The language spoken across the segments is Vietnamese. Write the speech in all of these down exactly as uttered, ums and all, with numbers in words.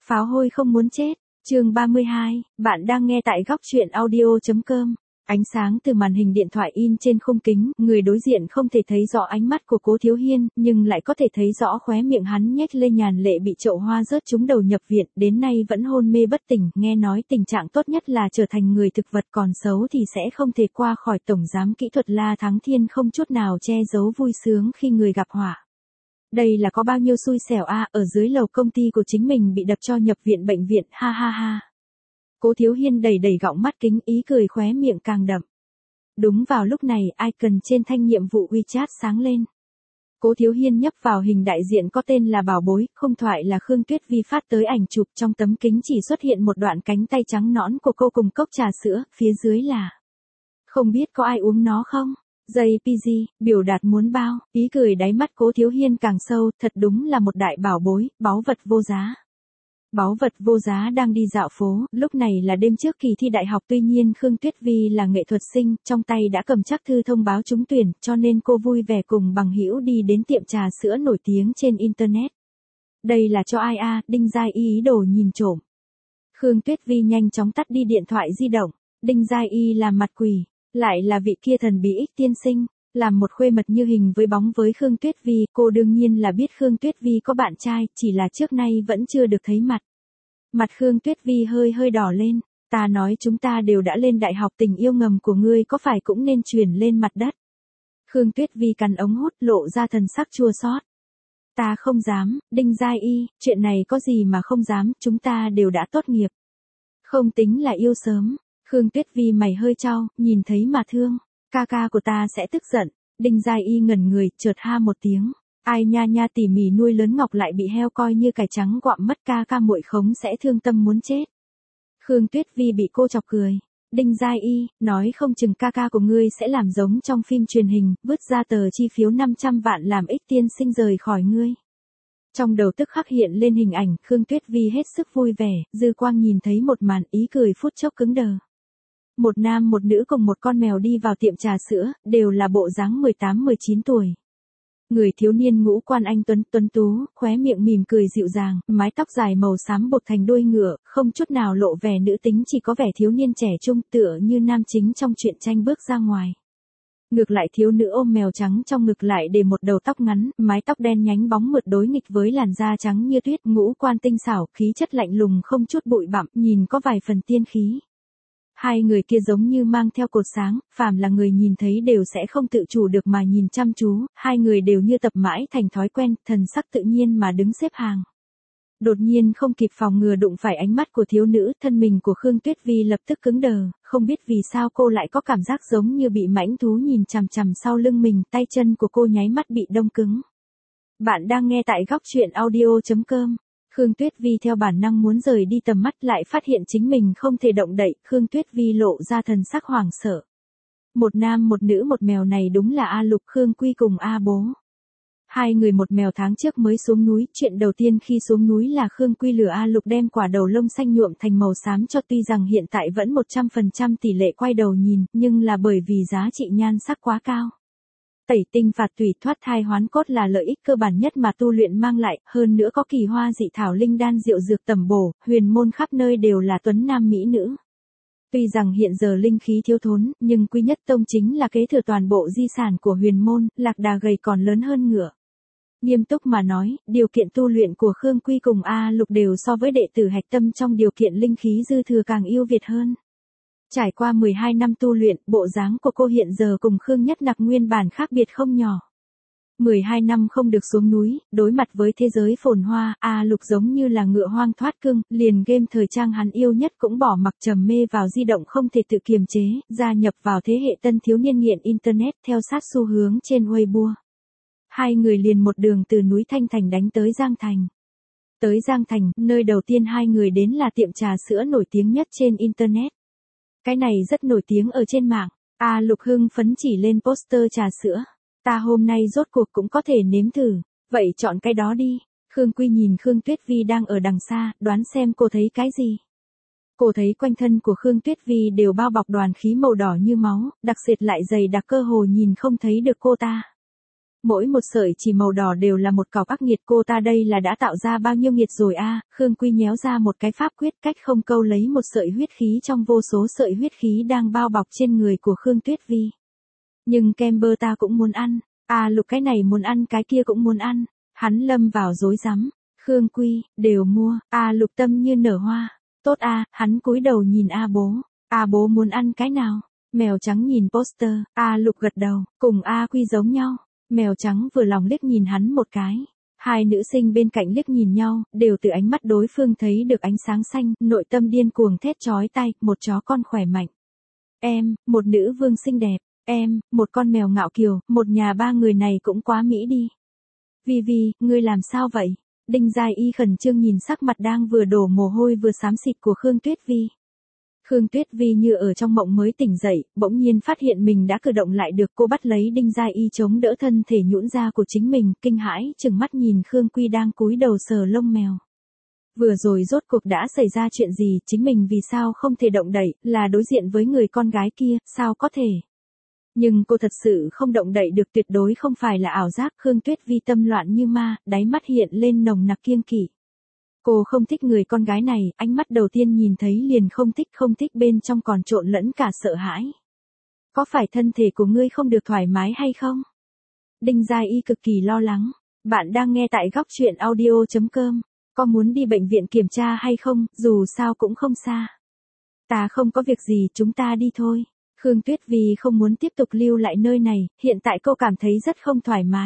Pháo hôi không muốn chết. Chương ba mươi hai, bạn đang nghe tại góc truyện audio chấm com. Ánh sáng từ màn hình điện thoại in trên khung kính, người đối diện không thể thấy rõ ánh mắt của Cố Thiếu Hiên, nhưng lại có thể thấy rõ khóe miệng hắn nhếch lên nhàn lệ bị chậu hoa rớt trúng đầu nhập viện, đến nay vẫn hôn mê bất tỉnh, nghe nói tình trạng tốt nhất là trở thành người thực vật, còn xấu thì sẽ không thể qua khỏi. Tổng giám kỹ thuật La Thắng Thiên không chút nào che giấu vui sướng khi người gặp họa. Đây là có bao nhiêu xui xẻo a, à, ở dưới lầu công ty của chính mình bị đập cho nhập viện bệnh viện, ha ha ha. Cố Thiếu Hiên đầy đầy gọng mắt kính, ý cười khóe miệng càng đậm. Đúng vào lúc này, icon trên thanh nhiệm vụ WeChat sáng lên. Cố Thiếu Hiên nhấp vào hình đại diện có tên là Bảo Bối, không thoại là Khương Tuyết Vi phát tới ảnh chụp, trong tấm kính chỉ xuất hiện một đoạn cánh tay trắng nõn của cô cùng cốc trà sữa, phía dưới là: không biết có ai uống nó không? gi pê giê, biểu đạt muốn bao, ý cười đáy mắt Cố Thiếu Hiên càng sâu, thật đúng là một đại bảo bối, báu vật vô giá. Báu vật vô giá đang đi dạo phố, lúc này là đêm trước kỳ thi đại học, tuy nhiên Khương Tuyết Vi là nghệ thuật sinh, trong tay đã cầm chắc thư thông báo trúng tuyển, cho nên cô vui vẻ cùng bằng hữu đi đến tiệm trà sữa nổi tiếng trên internet. Đây là cho ai a? Đinh Giai Y ý đồ nhìn trộm. Khương Tuyết Vi nhanh chóng tắt đi điện thoại di động. Đinh Giai Y làm mặt quỷ, lại là vị kia thần bí Ích tiên sinh. Làm một khuê mật như hình với bóng với Khương Tuyết Vi, cô đương nhiên là biết Khương Tuyết Vi có bạn trai, chỉ là trước nay vẫn chưa được thấy mặt. Mặt Khương Tuyết Vi hơi hơi đỏ lên, ta nói chúng ta đều đã lên đại học, tình yêu ngầm của ngươi có phải cũng nên truyền lên mặt đất. Khương Tuyết Vi cắn ống hút, lộ ra thần sắc chua xót. Ta không dám, Đinh Giai Y, chuyện này có gì mà không dám, chúng ta đều đã tốt nghiệp. Không tính là yêu sớm. Khương Tuyết Vi mày hơi chau, nhìn thấy mà thương. Ca ca của ta sẽ tức giận. Đinh Giai Y ngẩn người, chợt ha một tiếng. Ai nha nha, tỉ mỉ nuôi lớn ngọc lại bị heo coi như cải trắng quạm mất, ca ca muội khống sẽ thương tâm muốn chết. Khương Tuyết Vi bị cô chọc cười. Đinh Giai Y, nói không chừng ca ca của ngươi sẽ làm giống trong phim truyền hình, vứt ra tờ chi phiếu năm trăm vạn làm Ích tiên sinh rời khỏi ngươi. Trong đầu tức khắc hiện lên hình ảnh, Khương Tuyết Vi hết sức vui vẻ, dư quang nhìn thấy một màn, ý cười phút chốc cứng đờ. Một nam một nữ cùng một con mèo đi vào tiệm trà sữa, đều là bộ dáng mười tám mười chín tuổi. Người thiếu niên ngũ quan anh tuấn tuấn tú, khóe miệng mỉm cười dịu dàng, mái tóc dài màu xám buộc thành đuôi ngựa, không chút nào lộ vẻ nữ tính, chỉ có vẻ thiếu niên trẻ trung, tựa như nam chính trong truyện tranh bước ra ngoài. Ngược lại thiếu nữ ôm mèo trắng trong ngực lại để một đầu tóc ngắn, mái tóc đen nhánh bóng mượt đối nghịch với làn da trắng như tuyết, ngũ quan tinh xảo, khí chất lạnh lùng không chút bụi bặm, nhìn có vài phần tiên khí. Hai người kia giống như mang theo cột sáng, phàm là người nhìn thấy đều sẽ không tự chủ được mà nhìn chăm chú, hai người đều như tập mãi thành thói quen, thần sắc tự nhiên mà đứng xếp hàng. Đột nhiên không kịp phòng ngừa đụng phải ánh mắt của thiếu nữ, thân mình của Khương Tuyết Vi lập tức cứng đờ, không biết vì sao cô lại có cảm giác giống như bị mãnh thú nhìn chằm chằm sau lưng mình, tay chân của cô nháy mắt bị đông cứng. Bạn đang nghe tại góc truyện audio chấm com. Khương Tuyết Vi theo bản năng muốn rời đi tầm mắt, lại phát hiện chính mình không thể động đậy, Khương Tuyết Vi lộ ra thần sắc hoảng sợ. Một nam một nữ một mèo này đúng là A Lục, Khương Quy cùng A Bố. Hai người một mèo tháng trước mới xuống núi, chuyện đầu tiên khi xuống núi là Khương Quy lừa A Lục đem quả đầu lông xanh nhuộm thành màu xám cho, tuy rằng hiện tại vẫn một trăm phần trăm tỷ lệ quay đầu nhìn, nhưng là bởi vì giá trị nhan sắc quá cao. Tẩy tinh phạt tủy, thoát thai hoán cốt là lợi ích cơ bản nhất mà tu luyện mang lại, hơn nữa có kỳ hoa dị thảo linh đan diệu dược tẩm bổ, huyền môn khắp nơi đều là tuấn nam mỹ nữ. Tuy rằng hiện giờ linh khí thiếu thốn, nhưng Quy Nhất Tông chính là kế thừa toàn bộ di sản của huyền môn, lạc đà gầy còn lớn hơn ngựa. Nghiêm túc mà nói, điều kiện tu luyện của Khương Quy cùng A Lục đều so với đệ tử hạch tâm trong điều kiện linh khí dư thừa càng ưu việt hơn. Trải qua mười hai năm tu luyện, bộ dáng của cô hiện giờ cùng Khương Nhất Nặc nguyên bản khác biệt không nhỏ. mười hai năm không được xuống núi, đối mặt với thế giới phồn hoa, A Lục giống như là ngựa hoang thoát cương, liền game thời trang hắn yêu nhất cũng bỏ mặc, trầm mê vào di động không thể tự kiềm chế, gia nhập vào thế hệ tân thiếu niên nghiện internet, theo sát xu hướng trên Weibo. Hai người liền một đường từ núi Thanh Thành đánh tới Giang Thành. Tới Giang Thành, nơi đầu tiên hai người đến là tiệm trà sữa nổi tiếng nhất trên internet. Cái này rất nổi tiếng ở trên mạng. A Lục hưng phấn chỉ lên poster trà sữa. Ta hôm nay rốt cuộc cũng có thể nếm thử. Vậy chọn cái đó đi. Khương Quy nhìn Khương Tuyết Vi đang ở đằng xa, đoán xem cô thấy cái gì. Cô thấy quanh thân của Khương Tuyết Vi đều bao bọc đoàn khí màu đỏ như máu, đặc sệt lại dày đặc, cơ hồ nhìn không thấy được cô ta. Mỗi một sợi chỉ màu đỏ đều là một cọc ác nghiệt, cô ta đây là đã tạo ra bao nhiêu nghiệt rồi a. Khương Quy nhéo ra một cái pháp quyết, cách không câu lấy một sợi huyết khí trong vô số sợi huyết khí đang bao bọc trên người của Khương Tuyết Vi. Nhưng kem bơ ta cũng muốn ăn, A Lục cái này muốn ăn cái kia cũng muốn ăn, hắn lâm vào rối rắm. Khương Quy, đều mua, A Lục tâm như nở hoa, tốt a, hắn cúi đầu nhìn A bố, A bố muốn ăn cái nào? Mèo trắng nhìn poster, A Lục gật đầu, cùng A Quy giống nhau. Mèo trắng vừa lòng liếc nhìn hắn một cái. Hai nữ sinh bên cạnh liếc nhìn nhau, đều từ ánh mắt đối phương thấy được ánh sáng xanh, nội tâm điên cuồng thét chói tai, một chó con khỏe mạnh. Em, một nữ vương xinh đẹp. Em, một con mèo ngạo kiều, một nhà ba người này cũng quá mỹ đi. Vi Vi, ngươi làm sao vậy? Đinh Giai Y khẩn trương nhìn sắc mặt đang vừa đổ mồ hôi vừa xám xịt của Khương Tuyết Vi. Khương Tuyết Vi như ở trong mộng mới tỉnh dậy, bỗng nhiên phát hiện mình đã cử động lại được, cô bắt lấy Đinh Giai Y chống đỡ thân thể nhũn ra của chính mình, kinh hãi, trừng mắt nhìn Khương Quy đang cúi đầu sờ lông mèo. Vừa rồi rốt cuộc đã xảy ra chuyện gì, chính mình vì sao không thể động đậy, là đối diện với người con gái kia, sao có thể? Nhưng cô thật sự không động đậy được, tuyệt đối không phải là ảo giác. Khương Tuyết Vi tâm loạn như ma, đáy mắt hiện lên nồng nặc kiêng kỵ. Cô không thích người con gái này, ánh mắt đầu tiên nhìn thấy liền không thích, không thích bên trong còn trộn lẫn cả sợ hãi. Có phải thân thể của ngươi không được thoải mái hay không? Đinh Giai Y cực kỳ lo lắng. Bạn đang nghe tại góc truyện audio chấm com. Có muốn đi bệnh viện kiểm tra hay không, dù sao cũng không xa. Ta không có việc gì, chúng ta đi thôi. Khương Tuyết Vi không muốn tiếp tục lưu lại nơi này, hiện tại cô cảm thấy rất không thoải mái.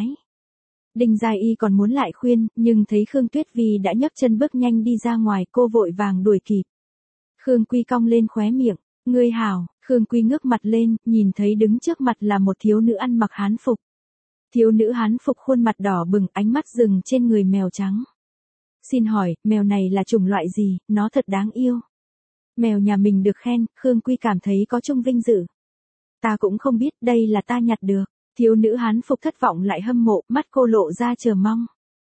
Đinh Giai Y còn muốn lại khuyên, nhưng thấy Khương Tuyết Vi đã nhấc chân bước nhanh đi ra ngoài, cô vội vàng đuổi kịp. Khương Quy cong lên khóe miệng, ngươi hảo. Khương Quy ngước mặt lên, nhìn thấy đứng trước mặt là một thiếu nữ ăn mặc hán phục. Thiếu nữ hán phục khuôn mặt đỏ bừng, ánh mắt dừng trên người mèo trắng. Xin hỏi, mèo này là chủng loại gì, nó thật đáng yêu. Mèo nhà mình được khen, Khương Quy cảm thấy có chung vinh dự. Ta cũng không biết, đây là ta nhặt được. Thiếu nữ hán phục thất vọng lại hâm mộ, mắt cô lộ ra chờ mong.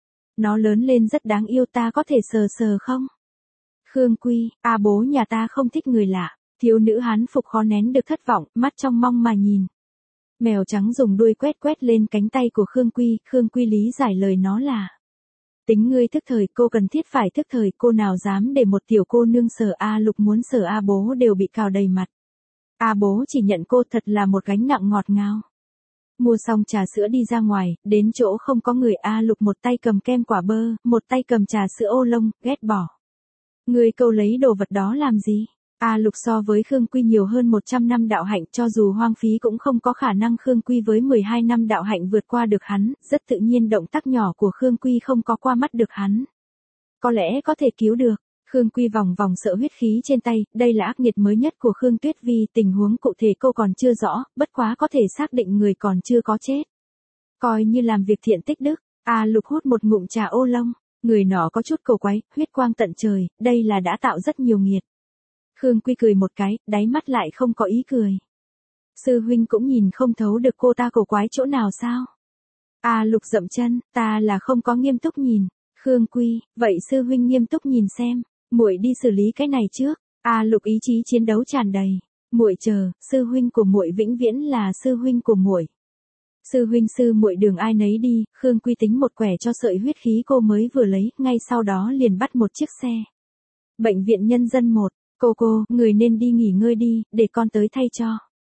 Nó lớn lên rất đáng yêu, ta có thể sờ sờ không? Khương Quy, a bố nhà ta không thích người lạ. Thiếu nữ hán phục khó nén được thất vọng, mắt trong mong mà nhìn. Mèo trắng dùng đuôi quét quét lên cánh tay của Khương Quy, Khương Quy lý giải lời nó là. Tính ngươi thức thời, cô cần thiết phải thức thời, cô nào dám để một tiểu cô nương sờ A Lục, muốn sờ A bố đều bị cào đầy mặt. A bố chỉ nhận cô thật là một gánh nặng ngọt ngào. Mua xong trà sữa đi ra ngoài, đến chỗ không có người, A Lục một tay cầm kem quả bơ, một tay cầm trà sữa ô lông, ghét bỏ. Ngươi câu lấy đồ vật đó làm gì? A Lục so với Khương Quy nhiều hơn một trăm năm đạo hạnh, cho dù hoang phí cũng không có khả năng Khương Quy với mười hai năm đạo hạnh vượt qua được hắn, rất tự nhiên động tác nhỏ của Khương Quy không có qua mắt được hắn. Có lẽ có thể cứu được. Khương Quy vòng vòng sợ huyết khí trên tay, đây là ác nghiệt mới nhất của Khương Tuyết Vi, tình huống cụ thể cô còn chưa rõ, bất quá có thể xác định người còn chưa có chết. Coi như làm việc thiện tích đức. A Lục hút một ngụm trà ô lông, người nọ có chút cầu quái, huyết quang tận trời, đây là đã tạo rất nhiều nghiệt. Khương Quy cười một cái, đáy mắt lại không có ý cười. Sư huynh cũng nhìn không thấu được cô ta cầu quái chỗ nào sao? A Lục dậm chân, ta là không có nghiêm túc nhìn. Khương Quy, vậy sư huynh nghiêm túc nhìn xem, muội đi xử lý cái này trước. A Lục ý chí chiến đấu tràn đầy. Muội chờ, sư huynh của muội vĩnh viễn là sư huynh của muội. Sư huynh sư muội đường ai nấy đi. Khương Quy tính một quẻ cho sợi huyết khí cô mới vừa lấy, ngay sau đó liền bắt một chiếc xe. Bệnh viện Nhân dân một. Cô cô, người nên đi nghỉ ngơi đi, để con tới thay cho.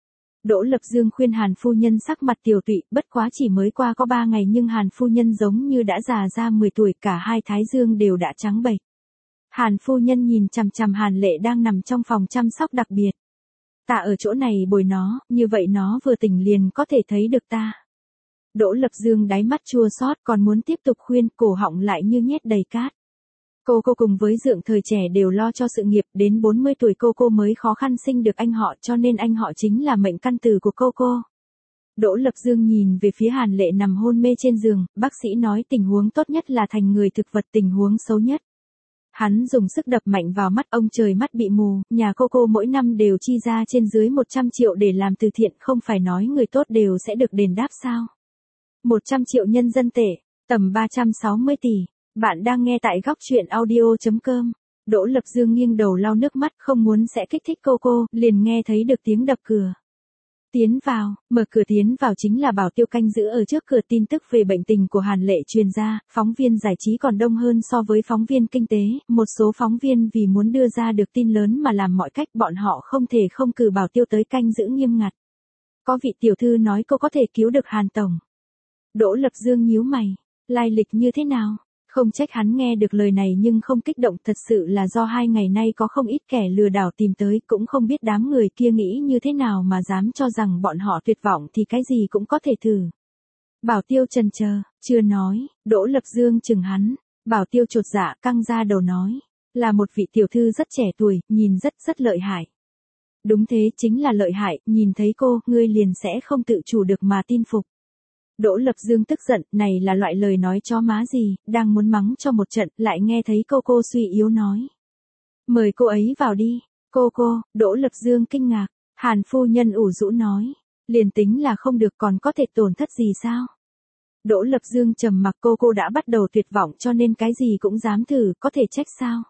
Đỗ Lập Dương khuyên Hàn phu nhân sắc mặt tiều tụy, bất quá chỉ mới qua có ba ngày nhưng Hàn phu nhân giống như đã già ra mười tuổi, cả hai thái dương đều đã trắng bệch. Hàn phu nhân nhìn chằm chằm Hàn Lệ đang nằm trong phòng chăm sóc đặc biệt. Ta ở chỗ này bồi nó, như vậy nó vừa tỉnh liền có thể thấy được ta. Đỗ Lập Dương đáy mắt chua xót, còn muốn tiếp tục khuyên, cổ họng lại như nhét đầy cát. Cô cô cùng với Dượng thời trẻ đều lo cho sự nghiệp, đến bốn mươi tuổi cô cô mới khó khăn sinh được anh họ, cho nên anh họ chính là mệnh căn tử của cô cô. Đỗ Lập Dương nhìn về phía Hàn Lệ nằm hôn mê trên giường, bác sĩ nói tình huống tốt nhất là thành người thực vật, tình huống xấu nhất. Hắn dùng sức đập mạnh vào mắt, ông trời mắt bị mù, nhà cô cô mỗi năm đều chi ra trên dưới một trăm triệu để làm từ thiện, không phải nói người tốt đều sẽ được đền đáp sao? một trăm triệu nhân dân tệ, tầm ba trăm sáu mươi tỷ. Bạn đang nghe tại góc truyện audio chấm com. Đỗ Lập Dương nghiêng đầu lau nước mắt, không muốn sẽ kích thích cô cô, liền nghe thấy được tiếng đập cửa. Tiến vào, mở cửa tiến vào chính là Bảo Tiêu canh giữ ở trước cửa. Tin tức về bệnh tình của Hàn Lệ truyền ra, phóng viên giải trí còn đông hơn so với phóng viên kinh tế, một số phóng viên vì muốn đưa ra được tin lớn mà làm mọi cách, bọn họ không thể không cử Bảo Tiêu tới canh giữ nghiêm ngặt. Có vị tiểu thư nói cô có thể cứu được Hàn tổng. Đỗ Lập Dương nhíu mày, lai lịch như thế nào? Không trách hắn nghe được lời này nhưng không kích động, thật sự là do hai ngày nay có không ít kẻ lừa đảo tìm tới, cũng không biết đám người kia nghĩ như thế nào mà dám cho rằng bọn họ tuyệt vọng thì cái gì cũng có thể thử. Bảo Tiêu chần chờ, chưa nói. Đỗ Lập Dương chừng hắn. Bảo Tiêu chột dạ căng ra đầu nói, là một vị tiểu thư rất trẻ tuổi, nhìn rất rất lợi hại. Đúng thế, chính là lợi hại, nhìn thấy cô, ngươi liền sẽ không tự chủ được mà tin phục. Đỗ Lập Dương tức giận, này là loại lời nói chó má gì, đang muốn mắng cho một trận, lại nghe thấy cô cô suy yếu nói. Mời cô ấy vào đi. Cô cô, Đỗ Lập Dương kinh ngạc. Hàn phu nhân ủ rũ nói, liền tính là không được còn có thể tổn thất gì sao? Đỗ Lập Dương trầm mặc, cô cô đã bắt đầu tuyệt vọng cho nên cái gì cũng dám thử, có thể trách sao?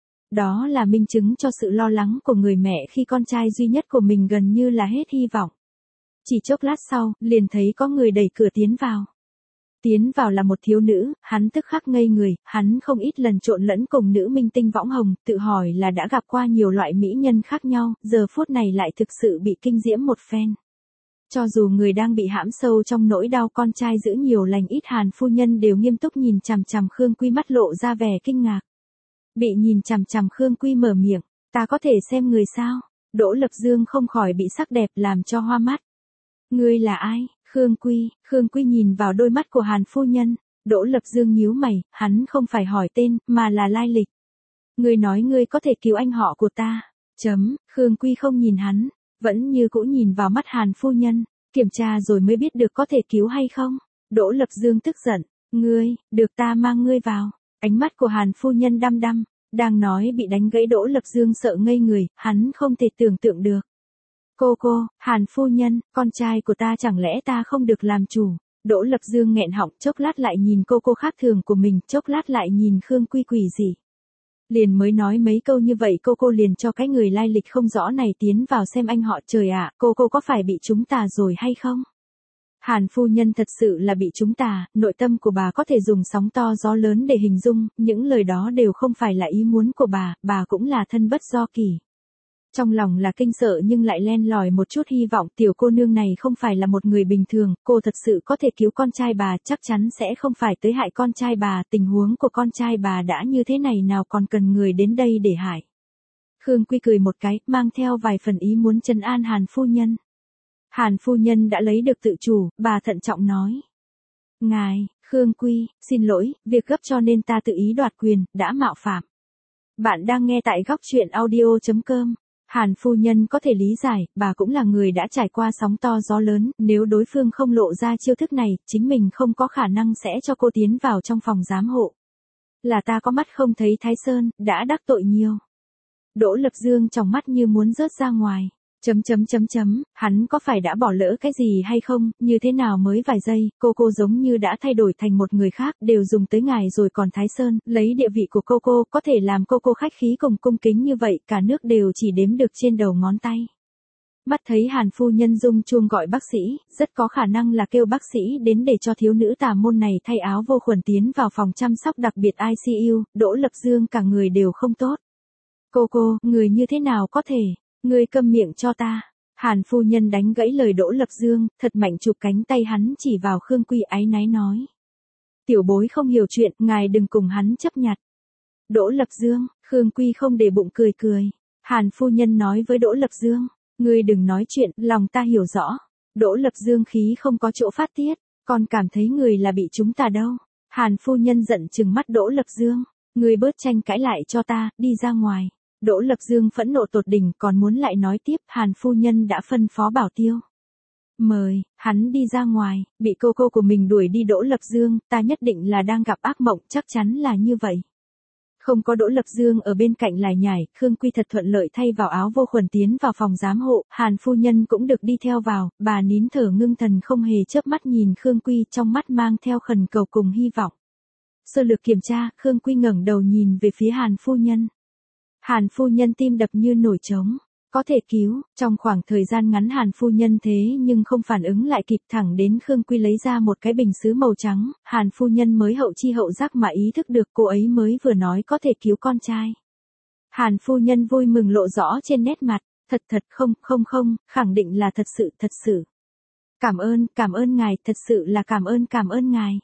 Đó là minh chứng cho sự lo lắng của người mẹ khi con trai duy nhất của mình gần như là hết hy vọng. Chỉ chốc lát sau, liền thấy có người đẩy cửa tiến vào. Tiến vào là một thiếu nữ, hắn tức khắc ngây người, hắn không ít lần trộn lẫn cùng nữ minh tinh võng hồng, tự hỏi là đã gặp qua nhiều loại mỹ nhân khác nhau, giờ phút này lại thực sự bị kinh diễm một phen. Cho dù người đang bị hãm sâu trong nỗi đau con trai giữ nhiều lành ít, Hàn phu nhân đều nghiêm túc nhìn chằm chằm Khương Quy, mắt lộ ra vẻ kinh ngạc. Bị nhìn chằm chằm Khương Quy mở miệng, ta có thể xem người sao? Đỗ Lập Dương không khỏi bị sắc đẹp làm cho hoa mắt. Ngươi là ai? Khương Quy. Khương Quy nhìn vào đôi mắt của Hàn phu nhân. Đỗ Lập Dương nhíu mày, hắn không phải hỏi tên, mà là lai lịch. Ngươi nói ngươi có thể cứu anh họ của ta. Chấm. Khương Quy không nhìn hắn, vẫn như cũ nhìn vào mắt Hàn phu nhân, kiểm tra rồi mới biết được có thể cứu hay không. Đỗ Lập Dương tức giận, ngươi, được ta mang ngươi vào. Ánh mắt của Hàn phu nhân đăm đăm, đang nói bị đánh gãy. Đỗ Lập Dương sợ ngây người, hắn không thể tưởng tượng được. Cô cô, Hàn phu nhân, con trai của ta chẳng lẽ ta không được làm chủ? Đỗ Lập Dương nghẹn họng, chốc lát lại nhìn cô cô khác thường của mình, chốc lát lại nhìn Khương Quy quỷ gì. Liền mới nói mấy câu như vậy cô cô liền cho cái người lai lịch không rõ này tiến vào xem anh họ. Trời ạ, cô cô có phải bị chúng tà rồi hay không? Hàn phu nhân thật sự là bị chúng tà, nội tâm của bà có thể dùng sóng to gió lớn để hình dung, những lời đó đều không phải là ý muốn của bà, bà cũng là thân bất do kỳ. Trong lòng là kinh sợ nhưng lại len lỏi một chút hy vọng, tiểu cô nương này không phải là một người bình thường, cô thật sự có thể cứu con trai bà, chắc chắn sẽ không phải tới hại con trai bà, tình huống của con trai bà đã như thế này nào còn cần người đến đây để hại. Khương Quy cười một cái, mang theo vài phần ý muốn trấn an Hàn phu nhân. Hàn phu nhân đã lấy được tự chủ, bà thận trọng nói. Ngài, Khương Quy, xin lỗi, việc gấp cho nên ta tự ý đoạt quyền, đã mạo phạm. Bạn đang nghe tại góc truyện audio chấm com. Hàn phu nhân có thể lý giải, bà cũng là người đã trải qua sóng to gió lớn, nếu đối phương không lộ ra chiêu thức này, chính mình không có khả năng sẽ cho cô tiến vào trong phòng giám hộ. Là ta có mắt không thấy Thái Sơn, đã đắc tội nhiều. Đỗ Lập Dương trong mắt như muốn rớt ra ngoài. Chấm chấm chấm chấm, hắn có phải đã bỏ lỡ cái gì hay không, như thế nào mới vài giây, cô cô giống như đã thay đổi thành một người khác, đều dùng tới ngài rồi còn Thái Sơn, lấy địa vị của cô cô, có thể làm cô cô khách khí cùng cung kính như vậy, cả nước đều chỉ đếm được trên đầu ngón tay. Mắt thấy Hàn phu nhân rung chuông gọi bác sĩ, rất có khả năng là kêu bác sĩ đến để cho thiếu nữ tà môn này thay áo vô khuẩn tiến vào phòng chăm sóc đặc biệt I C U, Đỗ Lập Dương cả người đều không tốt. Cô cô, người như thế nào có thể? Ngươi câm miệng cho ta. Hàn phu nhân đánh gãy lời Đỗ Lập Dương, thật mạnh chụp cánh tay hắn chỉ vào Khương Quy áy náy nói. Tiểu bối không hiểu chuyện, ngài đừng cùng hắn chấp nhặt. Đỗ Lập Dương, Khương Quy không để bụng cười cười. Hàn phu nhân nói với Đỗ Lập Dương, ngươi đừng nói chuyện, lòng ta hiểu rõ. Đỗ Lập Dương khí không có chỗ phát tiết, còn cảm thấy người là bị chúng ta đâu. Hàn phu nhân giận trừng mắt Đỗ Lập Dương, ngươi bớt tranh cãi lại cho ta, đi ra ngoài. Đỗ Lập Dương phẫn nộ tột đỉnh, còn muốn lại nói tiếp, Hàn phu nhân đã phân phó Bảo Tiêu. Mời, hắn đi ra ngoài, bị cô cô của mình đuổi đi. Đỗ Lập Dương, ta nhất định là đang gặp ác mộng, chắc chắn là như vậy. Không có Đỗ Lập Dương ở bên cạnh lải nhải, Khương Quy thật thuận lợi thay vào áo vô khuẩn tiến vào phòng giám hộ, Hàn phu nhân cũng được đi theo vào, bà nín thở ngưng thần không hề chớp mắt nhìn Khương Quy, trong mắt mang theo khẩn cầu cùng hy vọng. Sơ lược kiểm tra, Khương Quy ngẩng đầu nhìn về phía Hàn phu nhân. Hàn phu nhân tim đập như nổi trống. Có thể cứu, trong khoảng thời gian ngắn Hàn phu nhân thế nhưng không phản ứng lại kịp, thẳng đến Khương Quy lấy ra một cái bình sứ màu trắng, Hàn phu nhân mới hậu chi hậu giác mà ý thức được cô ấy mới vừa nói có thể cứu con trai. Hàn phu nhân vui mừng lộ rõ trên nét mặt, thật thật không, không không, khẳng định là thật sự, thật sự. Cảm ơn, cảm ơn ngài, thật sự là cảm ơn, cảm ơn ngài.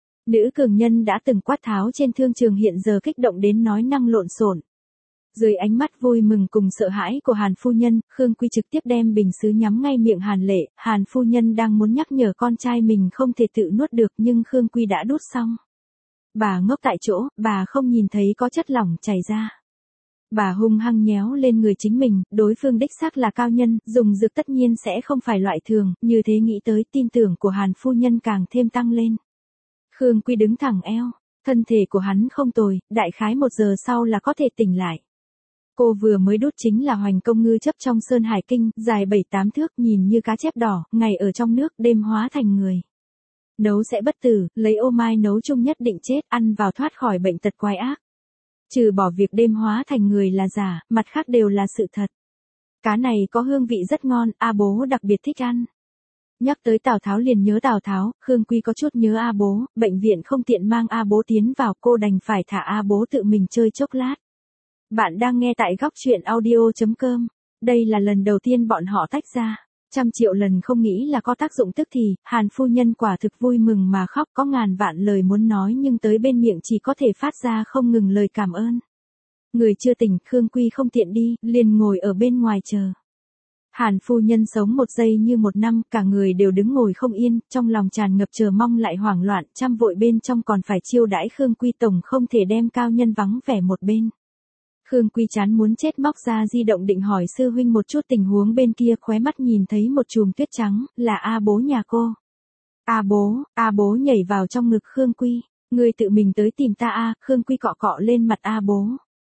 Nữ cường nhân đã từng quát tháo trên thương trường hiện giờ kích động đến nói năng lộn xộn. Dưới ánh mắt vui mừng cùng sợ hãi của Hàn phu nhân, Khương Quy trực tiếp đem bình sứ nhắm ngay miệng Hàn Lệ, Hàn phu nhân đang muốn nhắc nhở con trai mình không thể tự nuốt được nhưng Khương Quy đã đút xong. Bà ngốc tại chỗ, bà không nhìn thấy có chất lỏng chảy ra. Bà hung hăng nhéo lên người chính mình, đối phương đích xác là cao nhân, dùng dược tất nhiên sẽ không phải loại thường, như thế nghĩ tới tin tưởng của Hàn phu nhân càng thêm tăng lên. Khương Quy đứng thẳng eo, thân thể của hắn không tồi, đại khái một giờ sau là có thể tỉnh lại. Cô vừa mới đút chính là Hoành Công Ngư chấp trong Sơn Hải Kinh, dài bảy tám thước, nhìn như cá chép đỏ, ngày ở trong nước, đêm hóa thành người. Nấu sẽ bất tử, lấy ô mai nấu chung nhất định chết, ăn vào thoát khỏi bệnh tật quái ác. Trừ bỏ việc đêm hóa thành người là giả, mặt khác đều là sự thật. Cá này có hương vị rất ngon, A bố đặc biệt thích ăn. Nhắc tới Tào Tháo liền nhớ Tào Tháo, Khương Quy có chút nhớ A bố, bệnh viện không tiện mang A bố tiến vào, cô đành phải thả A bố tự mình chơi chốc lát. Bạn đang nghe tại góc truyện audio chấm com. Đây là lần đầu tiên bọn họ tách ra. Trăm triệu lần không nghĩ là có tác dụng tức thì, Hàn phu nhân quả thực vui mừng mà khóc, có ngàn vạn lời muốn nói nhưng tới bên miệng chỉ có thể phát ra không ngừng lời cảm ơn. Người chưa tỉnh, Khương Quy không tiện đi, liền ngồi ở bên ngoài chờ. Hàn phu nhân sống một giây như một năm, cả người đều đứng ngồi không yên, trong lòng tràn ngập chờ mong lại hoảng loạn, trăm vội bên trong còn phải chiêu đãi Khương Quy, tổng không thể đem cao nhân vắng vẻ một bên. Khương Quy chán muốn chết, móc ra di động định hỏi sư huynh một chút tình huống bên kia, khóe mắt nhìn thấy một chùm tuyết trắng, là A bố nhà cô. A bố, A bố nhảy vào trong ngực Khương Quy, ngươi tự mình tới tìm ta a, Khương Quy cọ cọ lên mặt A bố.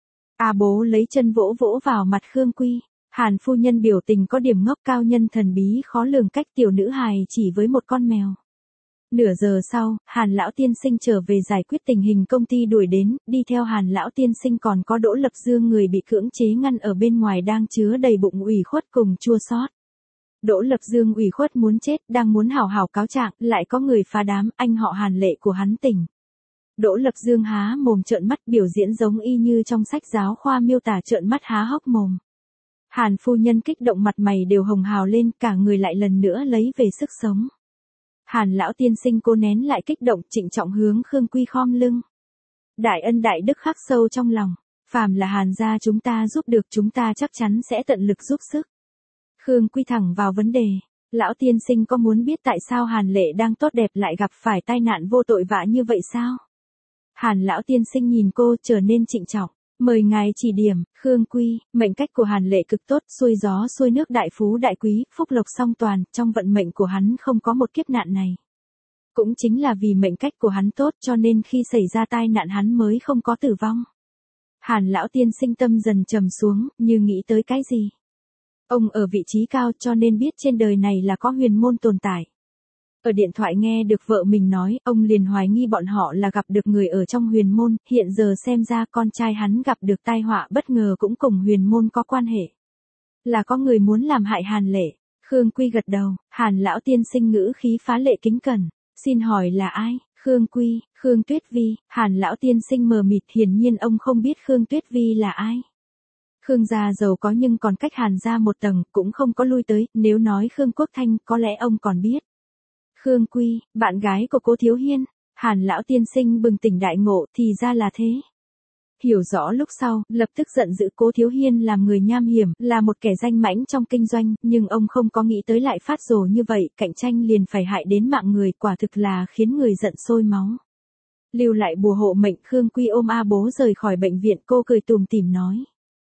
A bố lấy chân vỗ vỗ vào mặt Khương Quy, Hàn phu nhân biểu tình có điểm ngốc, cao nhân thần bí khó lường cách tiểu nữ hài chỉ với một con mèo. Nửa giờ sau, Hàn lão tiên sinh trở về giải quyết tình hình công ty đuổi đến, đi theo Hàn lão tiên sinh còn có Đỗ Lập Dương, người bị cưỡng chế ngăn ở bên ngoài đang chứa đầy bụng ủy khuất cùng chua xót. Đỗ Lập Dương ủy khuất muốn chết, đang muốn hảo hảo cáo trạng, lại có người phá đám, anh họ Hàn Lệ của hắn tỉnh. Đỗ Lập Dương há mồm trợn mắt, biểu diễn giống y như trong sách giáo khoa miêu tả, trợn mắt há hốc mồm. Hàn phu nhân kích động, mặt mày đều hồng hào lên, cả người lại lần nữa lấy về sức sống. Hàn lão tiên sinh cố nén lại kích động, trịnh trọng hướng Khương Quy khom lưng. Đại ân đại đức khắc sâu trong lòng, phàm là Hàn gia chúng ta giúp được, chúng ta chắc chắn sẽ tận lực giúp sức. Khương Quy thẳng vào vấn đề, lão tiên sinh có muốn biết tại sao Hàn Lệ đang tốt đẹp lại gặp phải tai nạn vô tội vạ như vậy sao? Hàn lão tiên sinh nhìn cô trở nên trịnh trọng. Mời ngài chỉ điểm. Khương Quy, mệnh cách của Hàn Lệ cực tốt, xuôi gió xuôi nước, đại phú đại quý, phúc lộc song toàn, trong vận mệnh của hắn không có một kiếp nạn này. Cũng chính là vì mệnh cách của hắn tốt cho nên khi xảy ra tai nạn hắn mới không có tử vong. Hàn lão tiên sinh tâm dần trầm xuống, như nghĩ tới cái gì. Ông ở vị trí cao cho nên biết trên đời này là có huyền môn tồn tại. Ở điện thoại nghe được vợ mình nói, ông liền hoài nghi bọn họ là gặp được người ở trong huyền môn, hiện giờ xem ra con trai hắn gặp được tai họa bất ngờ cũng cùng huyền môn có quan hệ. Là có người muốn làm hại Hàn Lệ. Khương Quy gật đầu, Hàn lão tiên sinh ngữ khí phá lệ kính cẩn. Xin hỏi là ai? Khương Quy, Khương Tuyết Vi. Hàn lão tiên sinh mờ mịt, hiển nhiên ông không biết Khương Tuyết Vi là ai. Khương gia giàu có nhưng còn cách Hàn gia một tầng, cũng không có lui tới, nếu nói Khương Quốc Thanh có lẽ ông còn biết. Khương Quy, bạn gái của Cố Thiếu Hiên. Hàn lão tiên sinh bừng tỉnh đại ngộ, thì ra là thế. Hiểu rõ lúc sau, lập tức giận dữ, Cố Thiếu Hiên làm người nham hiểm, là một kẻ danh mãnh trong kinh doanh, nhưng ông không có nghĩ tới lại phát rồ như vậy, cạnh tranh liền phải hại đến mạng người, quả thực là khiến người giận sôi máu. Lưu lại bùa hộ mệnh. Khương Quy ôm A bố rời khỏi bệnh viện, cô cười tủm tỉm nói.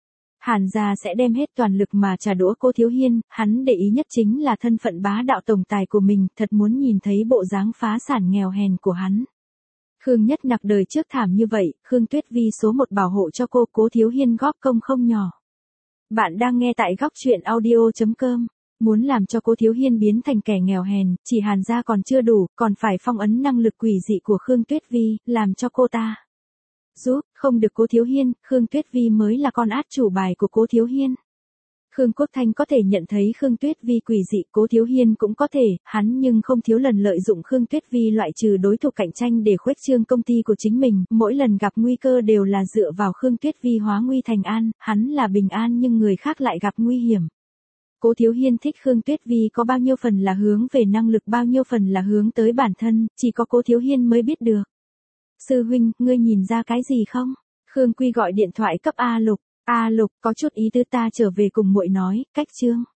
Hàn gia sẽ đem hết toàn lực mà trả đũa Cố Thiếu Hiên, hắn để ý nhất chính là thân phận bá đạo tổng tài của mình, thật muốn nhìn thấy bộ dáng phá sản nghèo hèn của hắn. Khương Nhất Nặc đời trước thảm như vậy, Khương Tuyết Vi số một bảo hộ cho cô, Cố Thiếu Hiên góp công không nhỏ. Bạn đang nghe tại góc truyện audio chấm com. Muốn làm cho Cố Thiếu Hiên biến thành kẻ nghèo hèn, chỉ Hàn gia còn chưa đủ, còn phải phong ấn năng lực quỷ dị của Khương Tuyết Vi, làm cho cô ta giúp, không được Cố Thiếu Hiên, Khương Tuyết Vi mới là con át chủ bài của Cố Thiếu Hiên. Khương Quốc Thanh có thể nhận thấy Khương Tuyết Vi quỷ dị, Cố Thiếu Hiên cũng có thể, hắn nhưng không thiếu lần lợi dụng Khương Tuyết Vi loại trừ đối thủ cạnh tranh để khuếch trương công ty của chính mình, mỗi lần gặp nguy cơ đều là dựa vào Khương Tuyết Vi hóa nguy thành an, hắn là bình an nhưng người khác lại gặp nguy hiểm. Cố Thiếu Hiên thích Khương Tuyết Vi có bao nhiêu phần là hướng về năng lực, bao nhiêu phần là hướng tới bản thân, chỉ có Cố Thiếu Hiên mới biết được. Sư huynh, ngươi nhìn ra cái gì không? Khương Quy gọi điện thoại cấp A Lục. A Lục, có chút ý tứ, ta trở về cùng muội nói, cách chương.